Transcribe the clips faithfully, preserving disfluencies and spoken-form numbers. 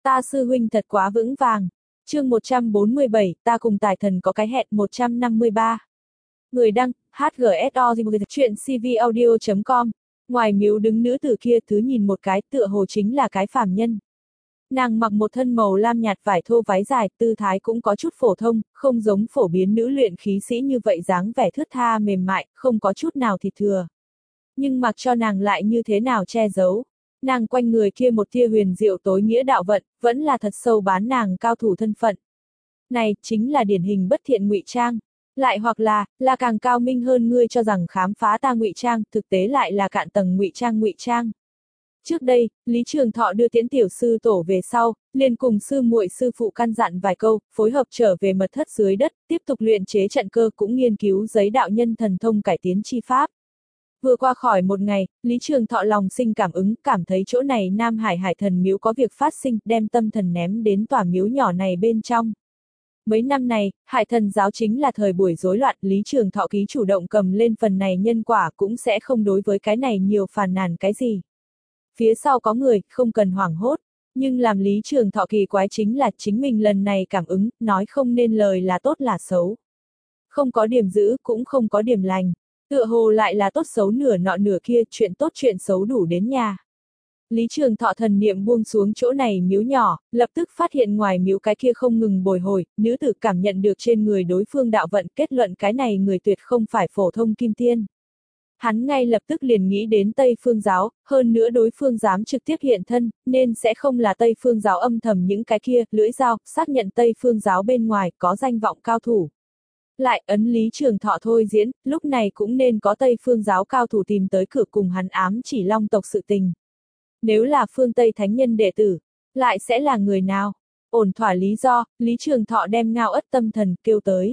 Ta sư huynh thật quá vững vàng. Chương một trăm bốn mươi bảy, ta cùng tài thần có cái hẹn. Một trăm năm mươi ba. Người đăng, hát giê ét o chuyện c v audio chấm com. Ngoài miếu đứng nữ tử kia, thứ nhìn một cái, tựa hồ chính là cái phàm nhân. Nàng mặc một thân màu lam nhạt vải thô váy dài, tư thái cũng có chút phổ thông, không giống phổ biến nữ luyện khí sĩ như vậy, dáng vẻ thướt tha mềm mại, không có chút nào thịt thừa. Nhưng mặc cho nàng lại như thế nào che giấu. Nàng quanh người kia một tia huyền diệu tối nghĩa đạo vận, vẫn là thật sâu bán nàng cao thủ thân phận. Này, chính là điển hình bất thiện ngụy trang. Lại hoặc là, là càng cao minh hơn ngươi cho rằng khám phá ta ngụy trang, thực tế lại là cạn tầng ngụy trang ngụy trang. Trước đây, Lý Trường Thọ đưa tiễn tiểu sư tổ về sau, liền cùng sư muội sư phụ căn dặn vài câu, phối hợp trở về mật thất dưới đất, tiếp tục luyện chế trận cơ cũng nghiên cứu giấy đạo nhân thần thông cải tiến chi pháp. Vừa qua khỏi một ngày, Lý Trường Thọ lòng sinh cảm ứng, cảm thấy chỗ này Nam Hải Hải Thần miếu có việc phát sinh, đem tâm thần ném đến tòa miếu nhỏ này bên trong. Mấy năm này, Hải Thần giáo chính là thời buổi rối loạn, Lý Trường Thọ ký chủ động cầm lên phần này nhân quả cũng sẽ không đối với cái này nhiều phàn nàn cái gì. Phía sau có người, không cần hoảng hốt, nhưng làm Lý Trường Thọ kỳ quái chính là chính mình lần này cảm ứng, nói không nên lời là tốt là xấu. Không có điểm giữ, cũng không có điểm lành. Tựa hồ lại là tốt xấu nửa nọ nửa kia, chuyện tốt chuyện xấu đủ đến nhà. Lý Trường Thọ thần niệm buông xuống chỗ này miếu nhỏ, lập tức phát hiện ngoài miếu cái kia không ngừng bồi hồi, nữ tử cảm nhận được trên người đối phương đạo vận, kết luận cái này người tuyệt không phải phổ thông kim tiên. Hắn ngay lập tức liền nghĩ đến Tây Phương giáo, hơn nữa đối phương dám trực tiếp hiện thân, nên sẽ không là Tây Phương giáo âm thầm những cái kia, lưỡi dao, xác nhận Tây Phương giáo bên ngoài có danh vọng cao thủ. Lại ấn Lý Trường Thọ thôi diễn, lúc này cũng nên có Tây Phương giáo cao thủ tìm tới cửa cùng hắn ám chỉ Long tộc sự tình. Nếu là phương Tây thánh nhân đệ tử, lại sẽ là người nào? Ổn thỏa lý do, Lý Trường Thọ đem Ngao Ất tâm thần kêu tới.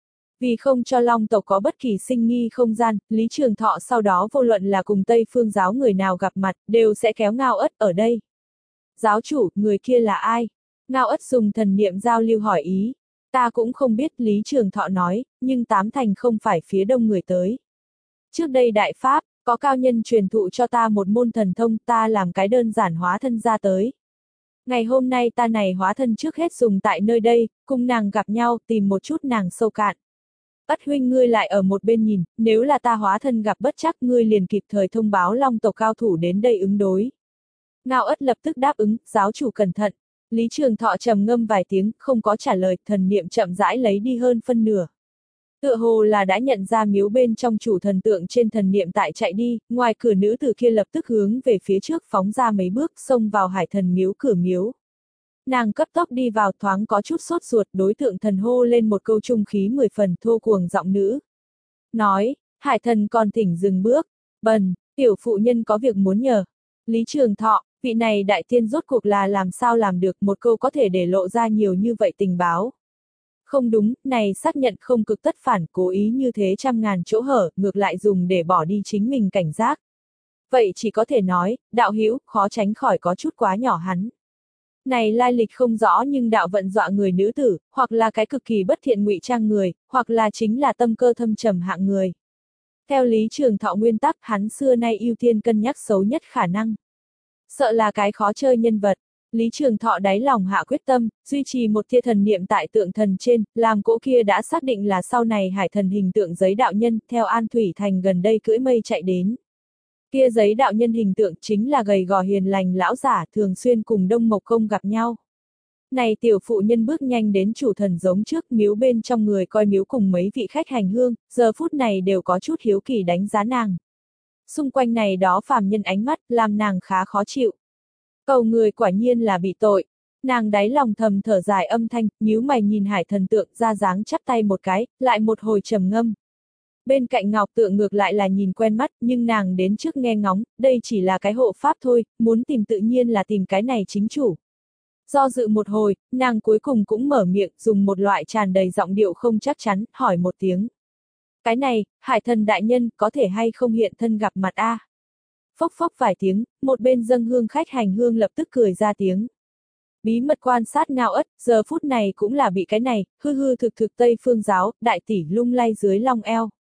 Vì không cho Long tộc có bất kỳ sinh nghi không gian, Lý Trường Thọ sau đó vô luận là cùng Tây Phương giáo người nào gặp mặt, đều sẽ kéo Ngao Ất ở đây. Giáo chủ, người kia là ai? Ngao Ất dùng thần niệm giao lưu hỏi ý. Ta cũng không biết, Lý Trường Thọ nói, nhưng tám thành không phải phía đông người tới. Trước đây Đại Pháp, có cao nhân truyền thụ cho ta một môn thần thông, ta làm cái đơn giản hóa thân ra tới. Ngày hôm nay ta này hóa thân trước hết dùng tại nơi đây, cùng nàng gặp nhau, tìm một chút nàng sâu cạn. Ất huynh ngươi lại ở một bên nhìn, nếu là ta hóa thân gặp bất trắc ngươi liền kịp thời thông báo Long tộc cao thủ đến đây ứng đối. Ngao Ất lập tức đáp ứng, giáo chủ cẩn thận. Lý Trường Thọ trầm ngâm vài tiếng, không có trả lời, thần niệm chậm rãi lấy đi hơn phân nửa. Tựa hồ là đã nhận ra miếu bên trong chủ thần tượng trên thần niệm tại chạy đi, ngoài cửa nữ tử kia lập tức hướng về phía trước phóng ra mấy bước, xông vào Hải Thần miếu cửa miếu. Nàng cấp tốc đi vào, thoáng có chút sốt ruột, đối tượng thần hô lên một câu trung khí mười phần thô cuồng giọng nữ. Nói, Hải Thần còn thỉnh dừng bước, bần, tiểu phụ nhân có việc muốn nhờ. Lý Trường Thọ, vị này đại tiên rốt cuộc là làm sao làm được một câu có thể để lộ ra nhiều như vậy tình báo. Không đúng, này xác nhận không cực tất phản, cố ý như thế trăm ngàn chỗ hở, ngược lại dùng để bỏ đi chính mình cảnh giác. Vậy chỉ có thể nói, đạo hữu khó tránh khỏi có chút quá nhỏ hắn. Này lai lịch không rõ nhưng đạo vận dọa người nữ tử, hoặc là cái cực kỳ bất thiện ngụy trang người, hoặc là chính là tâm cơ thâm trầm hạng người. Theo Lý Trường Thọ nguyên tắc, hắn xưa nay ưu tiên cân nhắc xấu nhất khả năng. Sợ là cái khó chơi nhân vật. Lý Trường Thọ đáy lòng hạ quyết tâm, duy trì một tia thần niệm tại tượng thần trên, làm cỗ kia đã xác định là sau này Hải Thần hình tượng giấy đạo nhân, theo An Thủy Thành gần đây cưỡi mây chạy đến. Kia giấy đạo nhân hình tượng chính là gầy gò hiền lành lão giả thường xuyên cùng Đông Mộc Công gặp nhau. Này tiểu phụ nhân bước nhanh đến chủ thần giống trước miếu bên trong người coi miếu cùng mấy vị khách hành hương, giờ phút này đều có chút hiếu kỳ đánh giá nàng. Xung quanh này đó phàm nhân ánh mắt, làm nàng khá khó chịu. Cầu người quả nhiên là bị tội. Nàng đáy lòng thầm thở dài âm thanh, nhíu mày nhìn Hải Thần tượng ra dáng chắp tay một cái, lại một hồi trầm ngâm. Bên cạnh Ngọc tượng ngược lại là nhìn quen mắt, nhưng nàng đến trước nghe ngóng, đây chỉ là cái hộ pháp thôi, muốn tìm tự nhiên là tìm cái này chính chủ. Do dự một hồi, nàng cuối cùng cũng mở miệng, dùng một loại tràn đầy giọng điệu không chắc chắn, hỏi một tiếng. Cái này, Hải Thần đại nhân, có thể hay không hiện thân gặp mặt a? Phốc phốc vài tiếng, một bên dâng hương khách hành hương lập tức cười ra tiếng. Bí mật quan sát Ngao Ất, giờ phút này cũng là bị cái này, hư hư thực thực Tây Phương giáo, đại tỷ lung lay dưới long eo.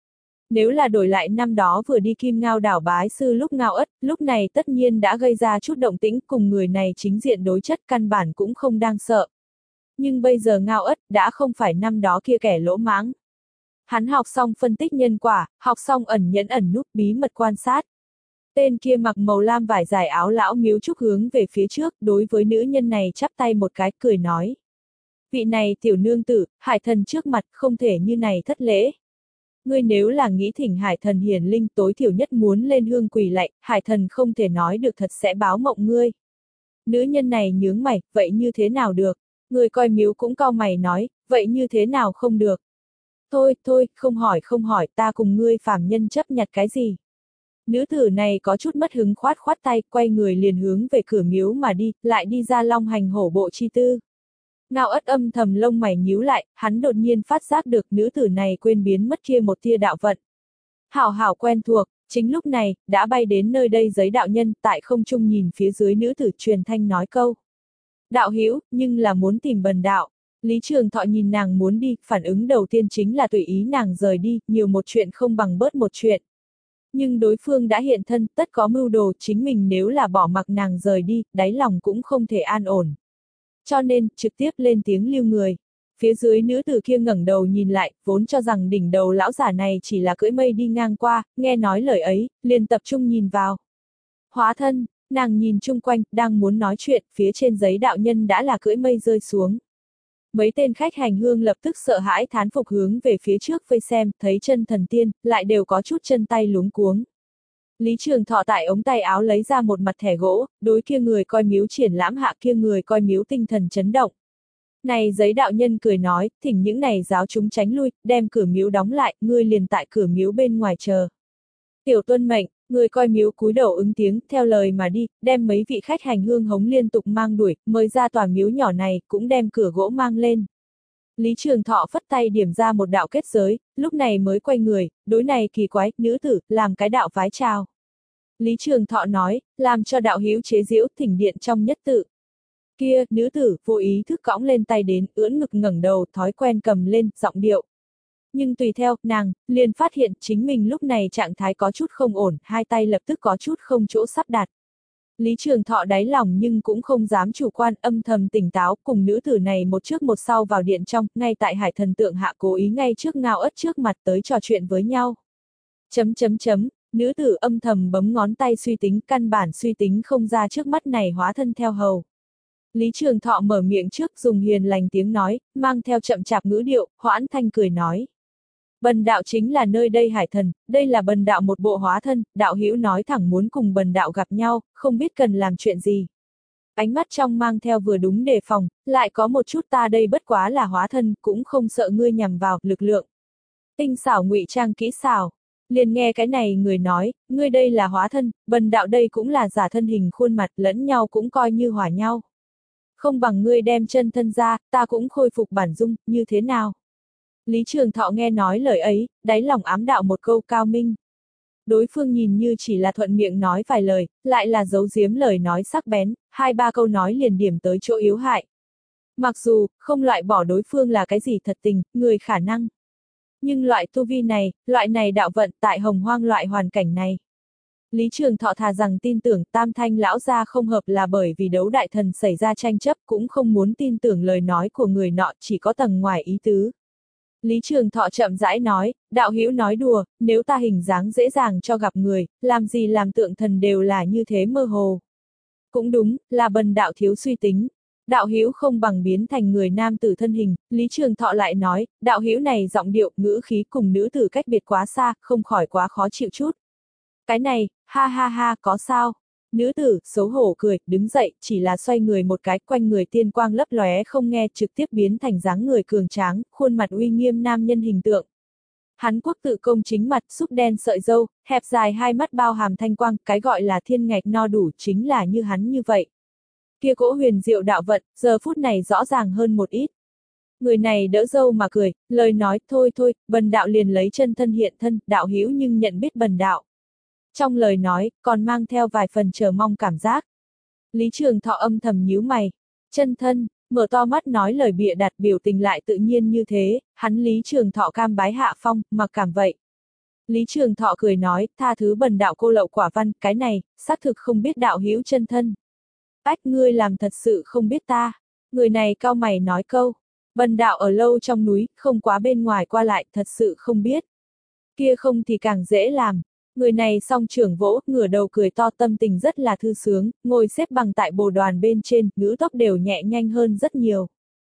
Nếu là đổi lại năm đó vừa đi Kim Ngao đảo bái sư lúc Ngao Ất, lúc này tất nhiên đã gây ra chút động tĩnh, cùng người này chính diện đối chất căn bản cũng không đang sợ. Nhưng bây giờ Ngao Ất đã không phải năm đó kia kẻ lỗ mãng. Hắn học xong phân tích nhân quả, học xong ẩn nhẫn ẩn núp bí mật quan sát. Tên kia mặc màu lam vải dài áo lão miếu trúc hướng về phía trước, đối với nữ nhân này chắp tay một cái, cười nói. Vị này tiểu nương tử, hải thần trước mặt, không thể như này thất lễ. Ngươi nếu là nghĩ thỉnh hải thần hiển linh tối thiểu nhất muốn lên hương quỳ lạy, hải thần không thể nói được thật sẽ báo mộng ngươi. Nữ nhân này nhướng mày, vậy như thế nào được? Người coi miếu cũng cau mày nói, vậy như thế nào không được? Thôi, thôi, không hỏi không hỏi, ta cùng ngươi phàm nhân chấp nhặt cái gì? Nữ tử này có chút mất hứng khoát khoát tay, quay người liền hướng về cửa miếu mà đi, lại đi ra long hành hổ bộ chi tư. Ngao Ất âm thầm lông mày nhíu lại, hắn đột nhiên phát giác được nữ tử này quên biến mất kia một tia đạo vận. Hảo hảo quen thuộc, chính lúc này, đã bay đến nơi đây giấy đạo nhân, tại không trung nhìn phía dưới nữ tử truyền thanh nói câu. Đạo hữu, nhưng là muốn tìm bần đạo. Lý Trường Thọ nhìn nàng muốn đi, phản ứng đầu tiên chính là tùy ý nàng rời đi, nhiều một chuyện không bằng bớt một chuyện. Nhưng đối phương đã hiện thân, tất có mưu đồ, chính mình nếu là bỏ mặc nàng rời đi, đáy lòng cũng không thể an ổn. Cho nên, trực tiếp lên tiếng lưu người. Phía dưới nữ tử kia ngẩng đầu nhìn lại, vốn cho rằng đỉnh đầu lão giả này chỉ là cưỡi mây đi ngang qua, nghe nói lời ấy, liền tập trung nhìn vào. Hóa thân, nàng nhìn chung quanh, đang muốn nói chuyện, phía trên giấy đạo nhân đã là cưỡi mây rơi xuống. Mấy tên khách hành hương lập tức sợ hãi thán phục hướng về phía trước vây xem, thấy chân thần tiên, lại đều có chút chân tay luống cuống. Lý Trường Thọ tại ống tay áo lấy ra một mặt thẻ gỗ, đối kia người coi miếu triển lãm hạ kia người coi miếu tinh thần chấn động. Này giấy đạo nhân cười nói, thỉnh những này giáo chúng tránh lui, đem cửa miếu đóng lại, ngươi liền tại cửa miếu bên ngoài chờ. Tiểu tuân mệnh, người coi miếu cúi đầu ứng tiếng, theo lời mà đi, đem mấy vị khách hành hương hống liên tục mang đuổi, mời ra tòa miếu nhỏ này, cũng đem cửa gỗ mang lên. Lý Trường Thọ phất tay điểm ra một đạo kết giới, lúc này mới quay người, đối này kỳ quái, nữ tử, làm cái đạo vái chào. Lý Trường Thọ nói, làm cho đạo hữu chế giễu, thỉnh điện trong nhất tự. Kia, nữ tử, vô ý thức cõng lên tay đến, ưỡn ngực ngẩng đầu, thói quen cầm lên, giọng điệu. Nhưng tùy theo, nàng, liền phát hiện chính mình lúc này trạng thái có chút không ổn, hai tay lập tức có chút không chỗ sắp đặt. Lý Trường Thọ đáy lòng nhưng cũng không dám chủ quan, âm thầm tỉnh táo, cùng nữ tử này một trước một sau vào điện trong, ngay tại hải thần tượng hạ cố ý ngay trước Ngao Ất trước mặt tới trò chuyện với nhau. Chấm chấm chấm, nữ tử âm thầm bấm ngón tay suy tính, căn bản suy tính không ra trước mắt này hóa thân theo hầu. Lý Trường Thọ mở miệng trước dùng hiền lành tiếng nói, mang theo chậm chạp ngữ điệu, hoãn thanh cười nói. Bần đạo chính là nơi đây hải thần, đây là bần đạo một bộ hóa thân, đạo hữu nói thẳng muốn cùng bần đạo gặp nhau, không biết cần làm chuyện gì. Ánh mắt trong mang theo vừa đúng đề phòng, lại có một chút ta đây bất quá là hóa thân, cũng không sợ ngươi nhằm vào, lực lượng. Tinh xảo ngụy trang kỹ xảo. Liền nghe cái này người nói, ngươi đây là hóa thân, bần đạo đây cũng là giả thân hình khuôn mặt, lẫn nhau cũng coi như hòa nhau. Không bằng ngươi đem chân thân ra, ta cũng khôi phục bản dung, như thế nào? Lý Trường Thọ nghe nói lời ấy, đáy lòng ám đạo một câu cao minh. Đối phương nhìn như chỉ là thuận miệng nói vài lời, lại là giấu giếm lời nói sắc bén, hai ba câu nói liền điểm tới chỗ yếu hại. Mặc dù, không loại bỏ đối phương là cái gì thật tình, người khả năng. Nhưng loại tu vi này, loại này đạo vận tại hồng hoang loại hoàn cảnh này. Lý Trường Thọ thà rằng tin tưởng tam thanh lão gia không hợp là bởi vì đấu đại thần xảy ra tranh chấp, cũng không muốn tin tưởng lời nói của người nọ, chỉ có tầng ngoài ý tứ. Lý Trường Thọ chậm rãi nói, đạo hữu nói đùa, nếu ta hình dáng dễ dàng cho gặp người, làm gì làm tượng thần đều là như thế mơ hồ. Cũng đúng, là bần đạo thiếu suy tính. Đạo hữu không bằng biến thành người nam tử thân hình, Lý Trường Thọ lại nói, đạo hữu này giọng điệu, ngữ khí cùng nữ tử cách biệt quá xa, không khỏi quá khó chịu chút. Cái này, ha ha ha, có sao? Nữ tử, xấu hổ cười, đứng dậy, chỉ là xoay người một cái, quanh người tiên quang lấp lóe không nghe, trực tiếp biến thành dáng người cường tráng, khuôn mặt uy nghiêm nam nhân hình tượng. Hắn quốc tự công chính mặt, xúc đen sợi râu, hẹp dài hai mắt bao hàm thanh quang, cái gọi là thiên ngạch no đủ chính là như hắn như vậy. Kia cỗ huyền diệu đạo vận, giờ phút này rõ ràng hơn một ít. Người này đỡ dâu mà cười, lời nói, thôi thôi, bần đạo liền lấy chân thân hiện thân, đạo hữu nhưng nhận biết bần đạo. Trong lời nói, còn mang theo vài phần chờ mong cảm giác. Lý Trường Thọ âm thầm nhíu mày. Chân thân, mở to mắt nói lời bịa đặt biểu tình lại tự nhiên như thế, hắn Lý Trường Thọ cam bái hạ phong, mặc cảm vậy. Lý Trường Thọ cười nói, tha thứ bần đạo cô lậu quả văn, cái này, xác thực không biết đạo hữu chân thân. Ách, ngươi làm thật sự không biết ta. Người này cau mày nói câu, bần đạo ở lâu trong núi, không quá bên ngoài qua lại, thật sự không biết. Kia không thì càng dễ làm. Người này song trưởng vỗ, ngửa đầu cười to, tâm tình rất là thư sướng, ngồi xếp bằng tại bồ đoàn bên trên, ngữ tốc đều nhẹ nhanh hơn rất nhiều.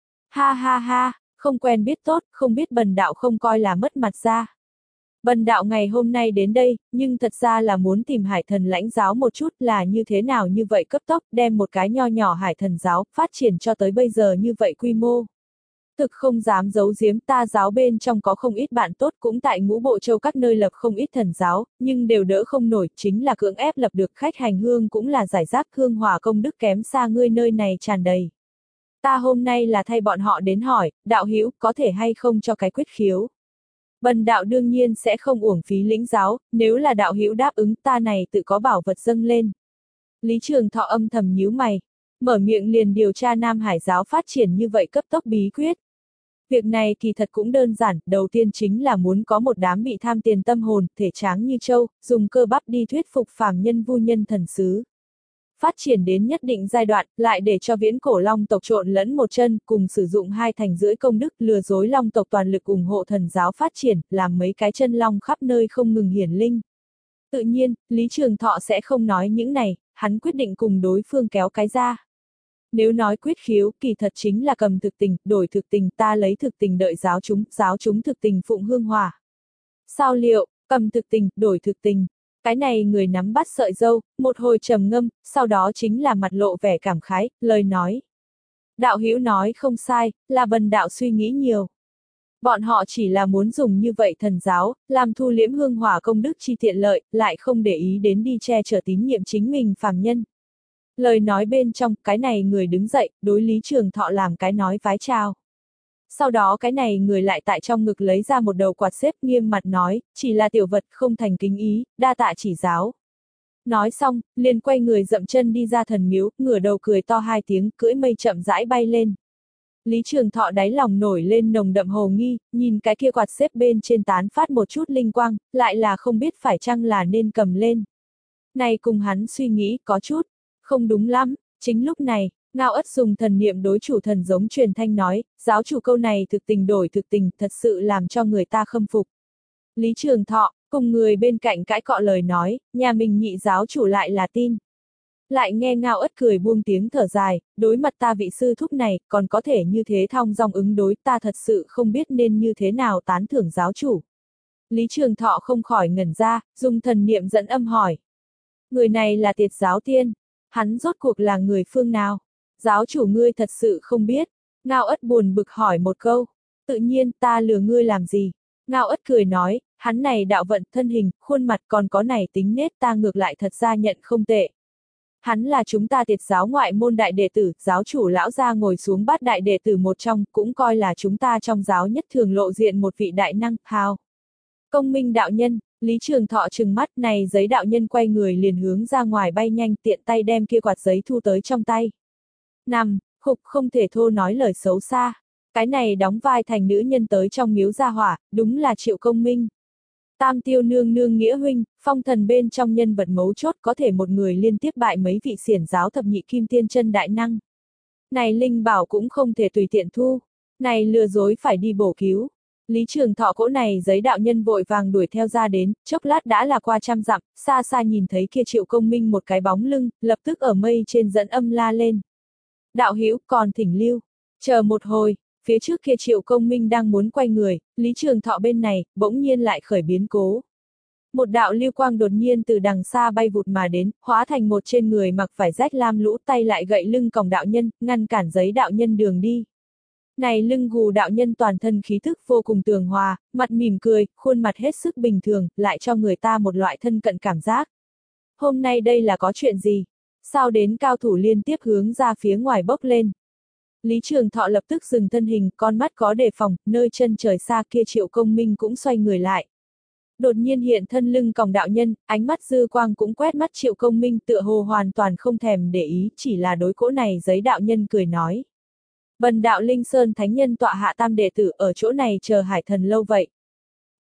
Ha ha ha, không quen biết tốt, không biết bần đạo không coi là mất mặt ra. Bần đạo ngày hôm nay đến đây, nhưng thật ra là muốn tìm hải thần lãnh giáo một chút là như thế nào như vậy cấp tốc, đem một cái nho nhỏ hải thần giáo, phát triển cho tới bây giờ như vậy quy mô. Thực không dám giấu giếm, ta giáo bên trong có không ít bạn tốt, cũng tại ngũ bộ châu các nơi lập không ít thần giáo, nhưng đều đỡ không nổi, chính là cưỡng ép lập được khách hành hương cũng là giải rác, hương hỏa công đức kém xa ngươi nơi này tràn đầy. Ta hôm nay là thay bọn họ đến hỏi, đạo hữu có thể hay không cho cái quyết khiếu. Bần đạo đương nhiên sẽ không uổng phí lĩnh giáo, nếu là đạo hữu đáp ứng, ta này tự có bảo vật dâng lên. Lý Trường Thọ âm thầm nhíu mày, mở miệng liền điều tra Nam Hải giáo phát triển như vậy cấp tốc bí quyết. Việc này kỳ thật cũng đơn giản, đầu tiên chính là muốn có một đám bị tham tiền tâm hồn, thể tráng như trâu, dùng cơ bắp đi thuyết phục phàm nhân vu nhân thần sứ. Phát triển đến nhất định giai đoạn, lại để cho viễn cổ long tộc trộn lẫn một chân, cùng sử dụng hai thành rưỡi công đức, lừa dối long tộc toàn lực ủng hộ thần giáo phát triển, làm mấy cái chân long khắp nơi không ngừng hiển linh. Tự nhiên, Lý Trường Thọ sẽ không nói những này, hắn quyết định cùng đối phương kéo cái ra. Nếu nói quyết khiếu, kỳ thật chính là cầm thực tình, đổi thực tình, ta lấy thực tình đợi giáo chúng, giáo chúng thực tình phụng hương hỏa. Sao liệu, cầm thực tình, đổi thực tình. Cái này người nắm bắt sợi dâu, một hồi trầm ngâm, sau đó chính là mặt lộ vẻ cảm khái, lời nói. Đạo hữu nói không sai, là bần đạo suy nghĩ nhiều. Bọn họ chỉ là muốn dùng như vậy thần giáo, làm thu liễm hương hỏa công đức chi tiện lợi, lại không để ý đến đi che chở tín nhiệm chính mình phàm nhân. Lời nói bên trong, cái này người đứng dậy, đối Lý Trường Thọ làm cái nói vái chào. Sau đó cái này người lại tại trong ngực lấy ra một đầu quạt xếp, nghiêm mặt nói, chỉ là tiểu vật, không thành kính ý, đa tạ chỉ giáo. Nói xong, liền quay người dậm chân đi ra thần miếu, ngửa đầu cười to hai tiếng, cưỡi mây chậm rãi bay lên. Lý Trường Thọ đáy lòng nổi lên nồng đậm hồ nghi, nhìn cái kia quạt xếp bên trên tán phát một chút linh quang, lại là không biết phải chăng là nên cầm lên. Này cùng hắn suy nghĩ có chút không đúng lắm. Chính lúc này, Ngao Ất dùng thần niệm đối chủ thần giống truyền thanh nói, giáo chủ câu này thực tình đổi thực tình, thật sự làm cho người ta khâm phục. Lý Trường Thọ, cùng người bên cạnh cãi cọ lời nói, nhà mình nhị giáo chủ lại là tin. Lại nghe Ngao Ất cười buông tiếng thở dài, đối mặt ta vị sư thúc này, còn có thể như thế thong dong ứng đối, ta thật sự không biết nên như thế nào tán thưởng giáo chủ. Lý Trường Thọ không khỏi ngẩn ra, dùng thần niệm dẫn âm hỏi. Người này là Tiệt giáo tiên. Hắn rốt cuộc là người phương nào? Giáo chủ ngươi thật sự không biết. Ngao Ất buồn bực hỏi một câu. Tự nhiên, ta lừa ngươi làm gì? Ngao Ất cười nói, hắn này đạo vận thân hình, khuôn mặt còn có này tính nết ta ngược lại thật ra nhận không tệ. Hắn là chúng ta Tiệt giáo ngoại môn đại đệ tử, giáo chủ lão gia ngồi xuống bát đại đệ tử một trong, cũng coi là chúng ta trong giáo nhất thường lộ diện một vị đại năng, hào. Công minh đạo nhân. Lý Trường Thọ trừng mắt, này giấy đạo nhân quay người liền hướng ra ngoài bay nhanh, tiện tay đem kia quạt giấy thu tới trong tay. Nằm, khục không thể thô nói lời xấu xa. Cái này đóng vai thành nữ nhân tới trong miếu gia hỏa, đúng là Triệu Công Minh. Tam tiêu nương nương nghĩa huynh, phong thần bên trong nhân vật mấu chốt có thể một người liên tiếp bại mấy vị xiển giáo thập nhị kim tiên chân đại năng. Này linh bảo cũng không thể tùy tiện thu. Này lừa dối phải đi bổ cứu. Lý Trường Thọ cỗ này giấy đạo nhân vội vàng đuổi theo ra đến, chốc lát đã là qua trăm dặm, xa xa nhìn thấy kia Triệu Công Minh một cái bóng lưng, lập tức ở mây trên dẫn âm la lên. Đạo hữu còn thỉnh lưu, chờ một hồi, phía trước kia Triệu Công Minh đang muốn quay người, Lý Trường Thọ bên này, bỗng nhiên lại khởi biến cố. Một đạo lưu quang đột nhiên từ đằng xa bay vụt mà đến, hóa thành một trên người mặc vải rách lam lũ tay lại gậy lưng còng đạo nhân, ngăn cản giấy đạo nhân đường đi. Này lưng gù đạo nhân toàn thân khí thức vô cùng tường hòa, mặt mỉm cười, khuôn mặt hết sức bình thường, lại cho người ta một loại thân cận cảm giác. Hôm nay đây là có chuyện gì? Sao đến cao thủ liên tiếp hướng ra phía ngoài bốc lên? Lý Trường Thọ lập tức dừng thân hình, con mắt có đề phòng, nơi chân trời xa kia Triệu Công Minh cũng xoay người lại. Đột nhiên hiện thân lưng còng đạo nhân, ánh mắt dư quang cũng quét mắt Triệu Công Minh tựa hồ hoàn toàn không thèm để ý, chỉ là đối cỗ này giấy đạo nhân cười nói. Bần đạo Linh Sơn Thánh Nhân tọa hạ tam đệ tử ở chỗ này chờ hải thần lâu vậy.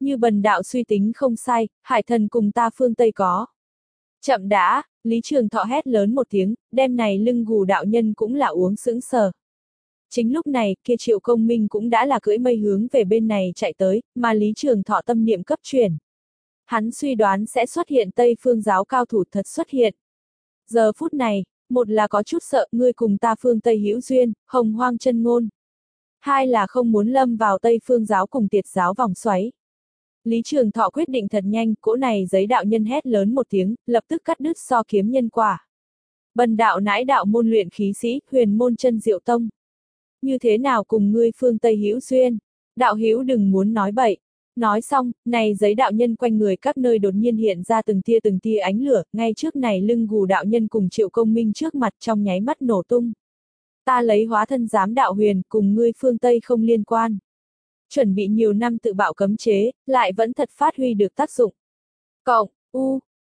Như bần đạo suy tính không sai, hải thần cùng ta phương Tây có. Chậm đã, Lý Trường Thọ hét lớn một tiếng, đêm này lưng gù đạo nhân cũng là uống sững sờ. Chính lúc này, kia Triệu Công Minh cũng đã là cưỡi mây hướng về bên này chạy tới, mà Lý Trường Thọ tâm niệm cấp chuyển. Hắn suy đoán sẽ xuất hiện Tây phương giáo cao thủ thật xuất hiện. Giờ phút này, một là có chút sợ ngươi cùng ta phương Tây hữu duyên, hồng hoang chân ngôn. Hai là không muốn lâm vào Tây phương giáo cùng tiệt giáo vòng xoáy. Lý Trường Thọ quyết định thật nhanh, cỗ này giấy đạo nhân hét lớn một tiếng, lập tức cắt đứt so kiếm nhân quả. Bần đạo nãi đạo môn luyện khí sĩ, huyền môn chân diệu tông. Như thế nào cùng ngươi phương Tây hữu duyên? Đạo hữu đừng muốn nói bậy. Nói xong, này giấy đạo nhân quanh người các nơi đột nhiên hiện ra từng tia từng tia ánh lửa, ngay trước này lưng gù đạo nhân cùng Triệu Công Minh trước mặt trong nháy mắt nổ tung. Ta lấy hóa thân giám đạo huyền, cùng ngươi phương Tây không liên quan. Chuẩn bị nhiều năm tự bạo cấm chế, lại vẫn thật phát huy được tác dụng. Cộng, u,